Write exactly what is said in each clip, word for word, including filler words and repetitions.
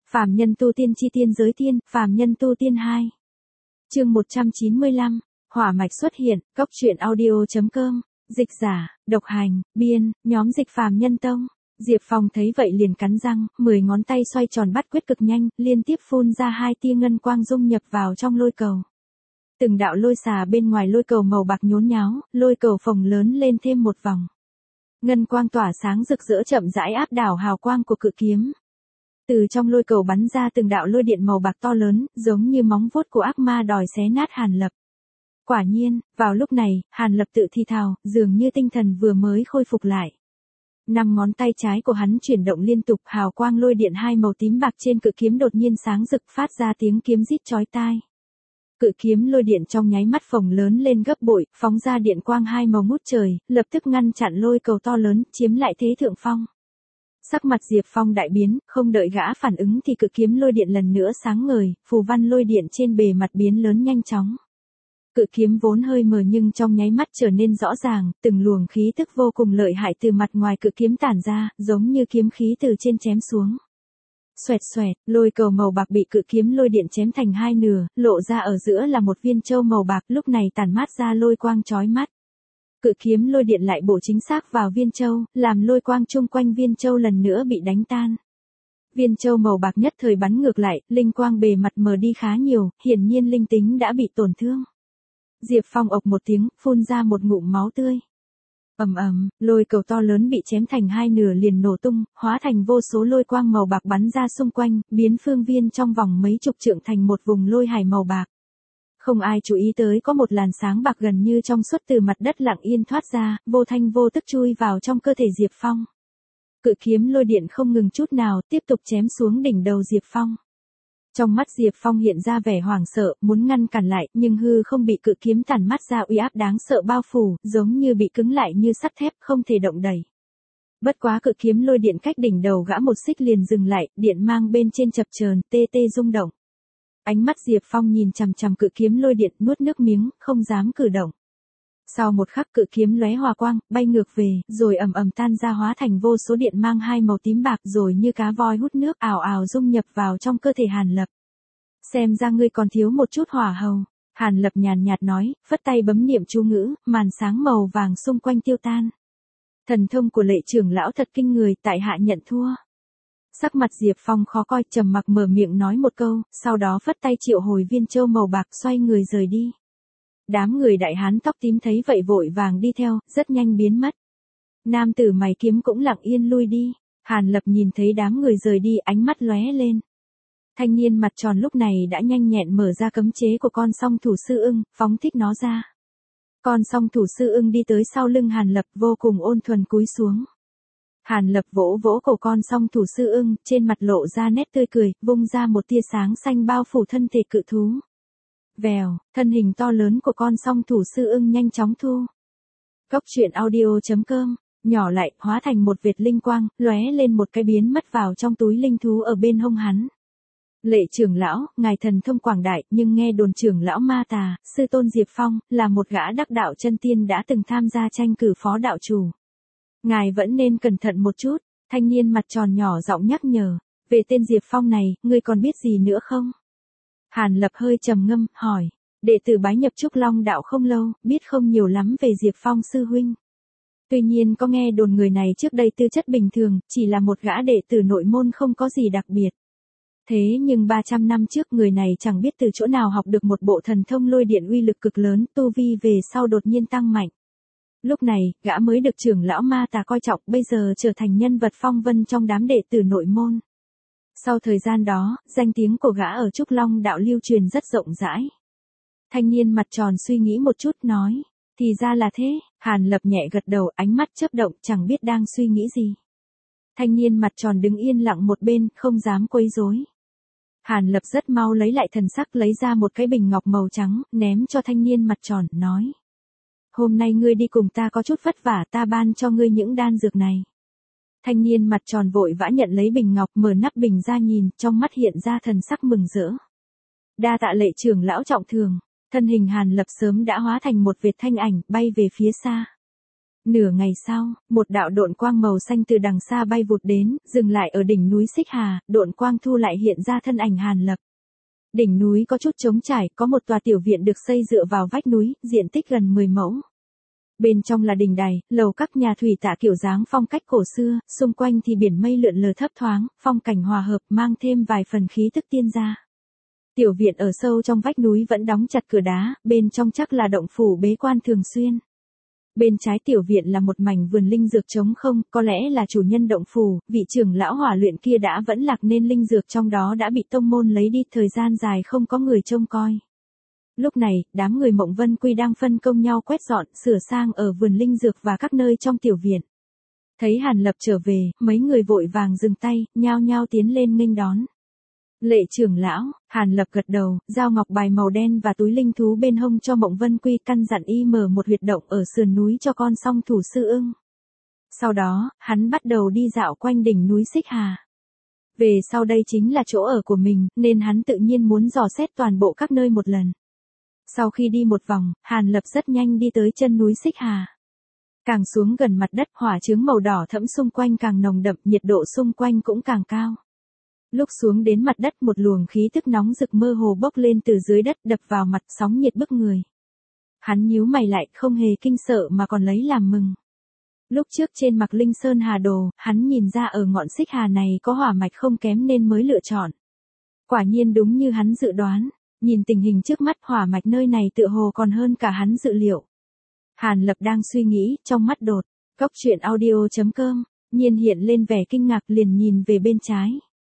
Phàm nhân tu tiên chi tiên giới tiên, phàm nhân tu tiên hai. Chương một trăm chín mươi lăm, hỏa mạch xuất hiện, cốc truyện audio chấm com, dịch giả, độc hành, biên, nhóm dịch phàm nhân tông. Diệp Phong thấy vậy liền cắn răng, mười ngón tay xoay tròn bắt quyết cực nhanh, liên tiếp phun ra hai tia ngân quang dung nhập vào trong lôi cầu. Từng đạo lôi xà bên ngoài lôi cầu màu bạc nhốn nháo, lôi cầu phồng lớn lên thêm một vòng. Ngân quang tỏa sáng rực rỡ chậm rãi áp đảo hào quang của cự kiếm. Từ trong lôi cầu bắn ra từng đạo lôi điện màu bạc to lớn, giống như móng vuốt của ác ma đòi xé nát Hàn Lập. Quả nhiên, vào lúc này, Hàn Lập tự thì thào, dường như tinh thần vừa mới khôi phục lại. Năm ngón tay trái của hắn chuyển động liên tục, hào quang lôi điện hai màu tím bạc trên cự kiếm đột nhiên sáng rực phát ra tiếng kiếm rít chói tai. Cự kiếm lôi điện trong nháy mắt phồng lớn lên gấp bội, phóng ra điện quang hai màu ngút trời, lập tức ngăn chặn lôi cầu to lớn, chiếm lại thế thượng phong. Sắc mặt Diệp Phong đại biến, không đợi gã phản ứng thì cự kiếm lôi điện lần nữa sáng ngời, phù văn lôi điện trên bề mặt biến lớn nhanh chóng. Cự kiếm vốn hơi mờ nhưng trong nháy mắt trở nên rõ ràng, từng luồng khí tức vô cùng lợi hại từ mặt ngoài cự kiếm tản ra, giống như kiếm khí từ trên chém xuống. Xoẹt xoẹt, lôi cầu màu bạc bị cự kiếm lôi điện chém thành hai nửa, lộ ra ở giữa là một viên châu màu bạc, lúc này tản mát ra lôi quang chói mắt. Cự kiếm lôi điện lại bổ chính xác vào viên châu, làm lôi quang chung quanh viên châu lần nữa bị đánh tan. Viên châu màu bạc nhất thời bắn ngược lại, linh quang bề mặt mờ đi khá nhiều, hiển nhiên linh tính đã bị tổn thương. Diệp Phong ộc một tiếng, phun ra một ngụm máu tươi. Ầm ầm, lôi cầu to lớn bị chém thành hai nửa liền nổ tung, hóa thành vô số lôi quang màu bạc bắn ra xung quanh, biến phương viên trong vòng mấy chục trượng thành một vùng lôi hải màu bạc. Không ai chú ý tới có một làn sáng bạc gần như trong suốt từ mặt đất lặng yên thoát ra, vô thanh vô tức chui vào trong cơ thể Diệp Phong. Cự kiếm lôi điện không ngừng chút nào, tiếp tục chém xuống đỉnh đầu Diệp Phong. Trong mắt Diệp Phong hiện ra vẻ hoảng sợ, muốn ngăn cản lại, nhưng hư không bị cự kiếm tản mắt ra uy áp đáng sợ bao phủ, giống như bị cứng lại như sắt thép, không thể động đẩy. Bất quá cự kiếm lôi điện cách đỉnh đầu gã một xích liền dừng lại, điện mang bên trên chập chờn, tê tê rung động. Ánh mắt Diệp Phong nhìn chằm chằm cự kiếm lôi điện, nuốt nước miếng, không dám cử động. Sau một khắc cự kiếm lóe hòa quang, bay ngược về, rồi ầm ầm tan ra hóa thành vô số điện mang hai màu tím bạc rồi như cá voi hút nước ào ào dung nhập vào trong cơ thể Hàn Lập. Xem ra ngươi còn thiếu một chút hỏa hầu. Hàn Lập nhàn nhạt nói, phất tay bấm niệm chú ngữ, màn sáng màu vàng xung quanh tiêu tan. Thần thông của Lệ trưởng lão thật kinh người, tại hạ nhận thua. Sắc mặt Diệp Phong khó coi, trầm mặc mở miệng nói một câu, sau đó phất tay triệu hồi viên châu màu bạc xoay người rời đi. Đám người đại hán tóc tím thấy vậy vội vàng đi theo, rất nhanh biến mất. Nam tử mày kiếm cũng lặng yên lui đi. Hàn Lập nhìn thấy đám người rời đi, ánh mắt lóe lên. Thanh niên mặt tròn lúc này đã nhanh nhẹn mở ra cấm chế của con song thủ sư ưng, phóng thích nó ra. Con song thủ sư ưng đi tới sau lưng Hàn Lập vô cùng ôn thuần cúi xuống. Hàn Lập vỗ vỗ cổ con song thủ sư ưng, trên mặt lộ ra nét tươi cười, vung ra một tia sáng xanh bao phủ thân thể cự thú. Vèo, thân hình to lớn của con song thủ sư ưng nhanh chóng thu. Cốc truyện audio chấm com, nhỏ lại, hóa thành một vệt linh quang, lóe lên một cái biến mất vào trong túi linh thú ở bên hông hắn. Lệ trưởng lão, ngài thần thông quảng đại, nhưng nghe đồn trưởng lão ma tà, sư tôn Diệp Phong, là một gã đắc đạo chân tiên đã từng tham gia tranh cử phó đạo chủ. Ngài vẫn nên cẩn thận một chút, thanh niên mặt tròn nhỏ giọng nhắc nhở, về tên Diệp Phong này, ngươi còn biết gì nữa không? Hàn Lập hơi trầm ngâm, hỏi, đệ tử bái nhập Trúc Long đạo không lâu, biết không nhiều lắm về Diệp Phong sư huynh. Tuy nhiên có nghe đồn người này trước đây tư chất bình thường, chỉ là một gã đệ tử nội môn không có gì đặc biệt. Thế nhưng ba trăm năm trước người này chẳng biết từ chỗ nào học được một bộ thần thông lôi điện uy lực cực lớn, tu vi về sau đột nhiên tăng mạnh. Lúc này, gã mới được trưởng lão ma tà coi trọng, bây giờ trở thành nhân vật phong vân trong đám đệ tử nội môn. Sau thời gian đó, danh tiếng của gã ở Trúc Long đạo lưu truyền rất rộng rãi. Thanh niên mặt tròn suy nghĩ một chút nói, thì ra là thế. Hàn Lập nhẹ gật đầu, ánh mắt chớp động, chẳng biết đang suy nghĩ gì. Thanh niên mặt tròn đứng yên lặng một bên, không dám quấy rối. Hàn Lập rất mau lấy lại thần sắc, lấy ra một cái bình ngọc màu trắng, ném cho thanh niên mặt tròn, nói. Hôm nay ngươi đi cùng ta có chút vất vả, ta ban cho ngươi những đan dược này. Thanh niên mặt tròn vội vã nhận lấy bình ngọc, mở nắp bình ra nhìn, trong mắt hiện ra thần sắc mừng rỡ. Đa tạ Lệ trưởng lão trọng thường. Thân hình Hàn Lập sớm đã hóa thành một vệt thanh ảnh, bay về phía xa. Nửa ngày sau, một đạo độn quang màu xanh từ đằng xa bay vụt đến, dừng lại ở đỉnh núi Xích Hà, độn quang thu lại hiện ra thân ảnh Hàn Lập. Đỉnh núi có chút trống trải, có một tòa tiểu viện được xây dựa vào vách núi, diện tích gần mười mẫu. Bên trong là đình đài, lầu các nhà thủy tạ kiểu dáng phong cách cổ xưa, xung quanh thì biển mây lượn lờ thấp thoáng, phong cảnh hòa hợp mang thêm vài phần khí tức tiên gia. Tiểu viện ở sâu trong vách núi vẫn đóng chặt cửa đá, bên trong chắc là động phủ bế quan thường xuyên. Bên trái tiểu viện là một mảnh vườn linh dược trống không, có lẽ là chủ nhân động phủ, vị trưởng lão hỏa luyện kia đã vẫn lạc nên linh dược trong đó đã bị tông môn lấy đi, thời gian dài không có người trông coi. Lúc này, đám người Mộng Vân Quy đang phân công nhau quét dọn, sửa sang ở vườn linh dược và các nơi trong tiểu viện. Thấy Hàn Lập trở về, mấy người vội vàng dừng tay, nhao nhao tiến lên nghênh đón. Lệ trưởng lão, Hàn Lập gật đầu, giao ngọc bài màu đen và túi linh thú bên hông cho Mộng Vân Quy, căn dặn y mở một huyệt động ở sườn núi cho con song thủ sư ưng. Sau đó, hắn bắt đầu đi dạo quanh đỉnh núi Xích Hà. Về sau đây chính là chỗ ở của mình, nên hắn tự nhiên muốn dò xét toàn bộ các nơi một lần. Sau khi đi một vòng, Hàn Lập rất nhanh đi tới chân núi Xích Hà. Càng xuống gần mặt đất, hỏa chướng màu đỏ thẫm xung quanh càng nồng đậm, nhiệt độ xung quanh cũng càng cao. Lúc xuống đến mặt đất, một luồng khí tức nóng rực mơ hồ bốc lên từ dưới đất, đập vào mặt, sóng nhiệt bức người. Hắn nhíu mày lại, không hề kinh sợ mà còn lấy làm mừng. Lúc trước trên Mạc Linh Sơn Hà Đồ, hắn nhìn ra ở ngọn Xích Hà này có hỏa mạch không kém nên mới lựa chọn. Quả nhiên đúng như hắn dự đoán, nhìn tình hình trước mắt, hỏa mạch nơi này tựa hồ còn hơn cả hắn dự liệu. Hàn Lập đang suy nghĩ, trong mắt đột, Cốc Truyện Audio chấm com, nhiên hiện lên vẻ kinh ngạc, liền nhìn về bên trái.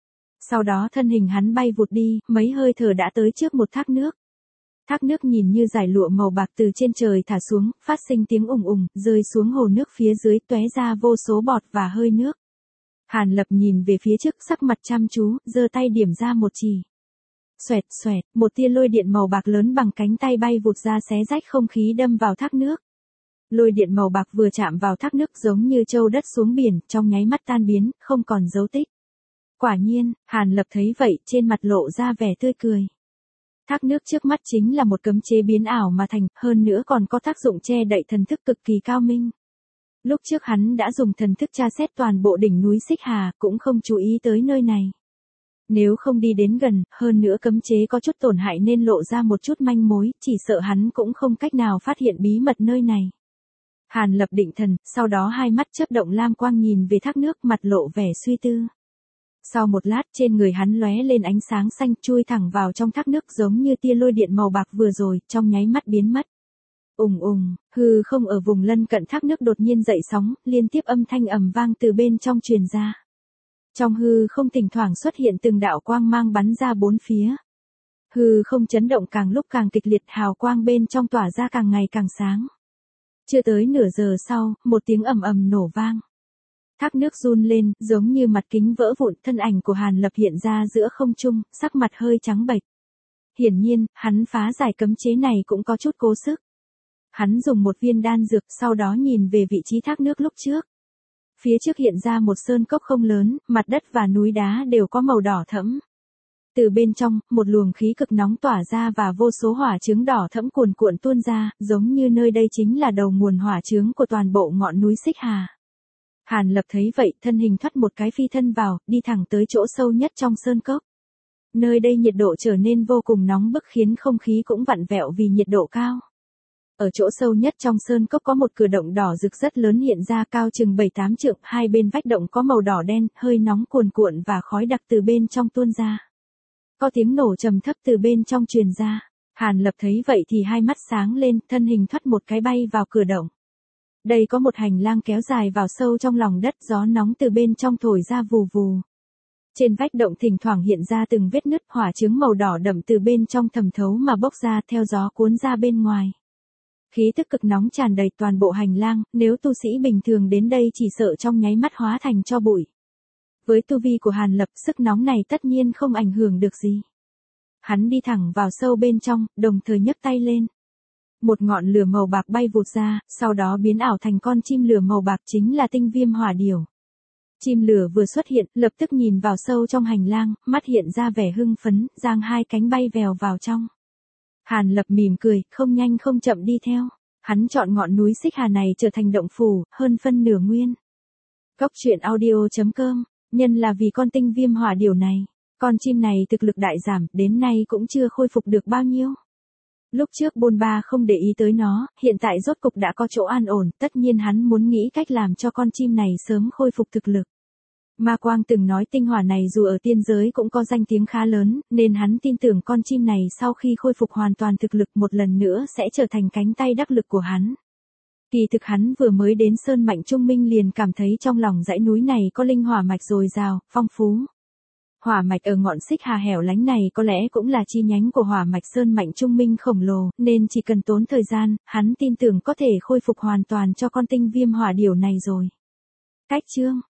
Sau đó thân hình hắn bay vụt đi, mấy hơi thở đã tới trước một thác nước. Thác nước nhìn như dải lụa màu bạc từ trên trời thả xuống, phát sinh tiếng ùng ùng, rơi xuống hồ nước phía dưới, tóe ra vô số bọt và hơi nước. Hàn Lập nhìn về phía trước, sắc mặt chăm chú, giơ tay điểm ra một chỉ. Xoẹt xoẹt, một tia lôi điện màu bạc lớn bằng cánh tay bay vụt ra, xé rách không khí đâm vào thác nước. Lôi điện màu bạc vừa chạm vào thác nước giống như châu đất xuống biển, trong nháy mắt tan biến, không còn dấu tích. Quả nhiên, Hàn Lập thấy vậy, trên mặt lộ ra vẻ tươi cười. Thác nước trước mắt chính là một cấm chế biến ảo mà thành, hơn nữa còn có tác dụng che đậy thần thức cực kỳ cao minh. Lúc trước hắn đã dùng thần thức tra xét toàn bộ đỉnh núi Xích Hà, cũng không chú ý tới nơi này. Nếu không đi đến gần, hơn nữa cấm chế có chút tổn hại nên lộ ra một chút manh mối, chỉ sợ hắn cũng không cách nào phát hiện bí mật nơi này. Hàn Lập định thần, sau đó hai mắt chớp động lam quang nhìn về thác nước, mặt lộ vẻ suy tư. Sau một lát, trên người hắn lóe lên ánh sáng xanh, chui thẳng vào trong thác nước giống như tia lôi điện màu bạc vừa rồi, trong nháy mắt biến mất. Ùng ùng, hư không ở vùng lân cận thác nước đột nhiên dậy sóng, liên tiếp âm thanh ầm vang từ bên trong truyền ra. Trong hư không thỉnh thoảng xuất hiện từng đạo quang mang bắn ra bốn phía. Hư không chấn động càng lúc càng kịch liệt, hào quang bên trong tỏa ra càng ngày càng sáng. Chưa tới nửa giờ sau, một tiếng ầm ầm nổ vang. Thác nước run lên, giống như mặt kính vỡ vụn, thân ảnh của Hàn Lập hiện ra giữa không trung, sắc mặt hơi trắng bệch. Hiển nhiên, hắn phá giải cấm chế này cũng có chút cố sức. Hắn dùng một viên đan dược, sau đó nhìn về vị trí thác nước lúc trước. Phía trước hiện ra một sơn cốc không lớn, mặt đất và núi đá đều có màu đỏ thẫm. Từ bên trong, một luồng khí cực nóng tỏa ra và vô số hỏa chướng đỏ thẫm cuồn cuộn tuôn ra, giống như nơi đây chính là đầu nguồn hỏa chướng của toàn bộ ngọn núi Xích Hà. Hàn Lập thấy vậy, thân hình thoát một cái phi thân vào, đi thẳng tới chỗ sâu nhất trong sơn cốc. Nơi đây nhiệt độ trở nên vô cùng nóng bức khiến không khí cũng vặn vẹo vì nhiệt độ cao. Ở chỗ sâu nhất trong sơn cốc có một cửa động đỏ rực rất lớn hiện ra, cao chừng bảy tám trượng, hai bên vách động có màu đỏ đen, hơi nóng cuồn cuộn và khói đặc từ bên trong tuôn ra. Có tiếng nổ trầm thấp từ bên trong truyền ra. Hàn Lập thấy vậy thì hai mắt sáng lên, thân hình thoát một cái bay vào cửa động. Đây có một hành lang kéo dài vào sâu trong lòng đất, gió nóng từ bên trong thổi ra vù vù. Trên vách động thỉnh thoảng hiện ra từng vết nứt, hỏa chướng màu đỏ đậm từ bên trong thẩm thấu mà bốc ra, theo gió cuốn ra bên ngoài. Khí tức cực nóng tràn đầy toàn bộ hành lang, nếu tu sĩ bình thường đến đây chỉ sợ trong nháy mắt hóa thành tro bụi. Với tu vi của Hàn Lập, sức nóng này tất nhiên không ảnh hưởng được gì. Hắn đi thẳng vào sâu bên trong, đồng thời nhấc tay lên. Một ngọn lửa màu bạc bay vụt ra, sau đó biến ảo thành con chim lửa màu bạc, chính là tinh viêm hỏa điểu. Chim lửa vừa xuất hiện, lập tức nhìn vào sâu trong hành lang, mắt hiện ra vẻ hưng phấn, giang hai cánh bay vèo vào trong. Hàn Lập mỉm cười, không nhanh không chậm đi theo. Hắn chọn ngọn núi Xích Hà này trở thành động phủ, hơn phân nửa nguyên. Góc truyện audio.com, nhân là vì con tinh viêm hỏa điểu này. Con chim này thực lực đại giảm, đến nay cũng chưa khôi phục được bao nhiêu. Lúc trước bôn ba không để ý tới nó, hiện tại rốt cục đã có chỗ an ổn, tất nhiên hắn muốn nghĩ cách làm cho con chim này sớm khôi phục thực lực. Ma Quang từng nói tinh hỏa này dù ở tiên giới cũng có danh tiếng khá lớn, nên hắn tin tưởng con chim này sau khi khôi phục hoàn toàn thực lực một lần nữa sẽ trở thành cánh tay đắc lực của hắn. Kỳ thực hắn vừa mới đến Sơn Mạnh Trung Minh liền cảm thấy trong lòng dãy núi này có linh hỏa mạch dồi dào, phong phú. Hỏa mạch ở ngọn Xích Hà hẻo lánh này có lẽ cũng là chi nhánh của hỏa mạch Sơn Mạnh Trung Minh khổng lồ, nên chỉ cần tốn thời gian, hắn tin tưởng có thể khôi phục hoàn toàn cho con tinh viêm hỏa điểu này rồi. Cách chương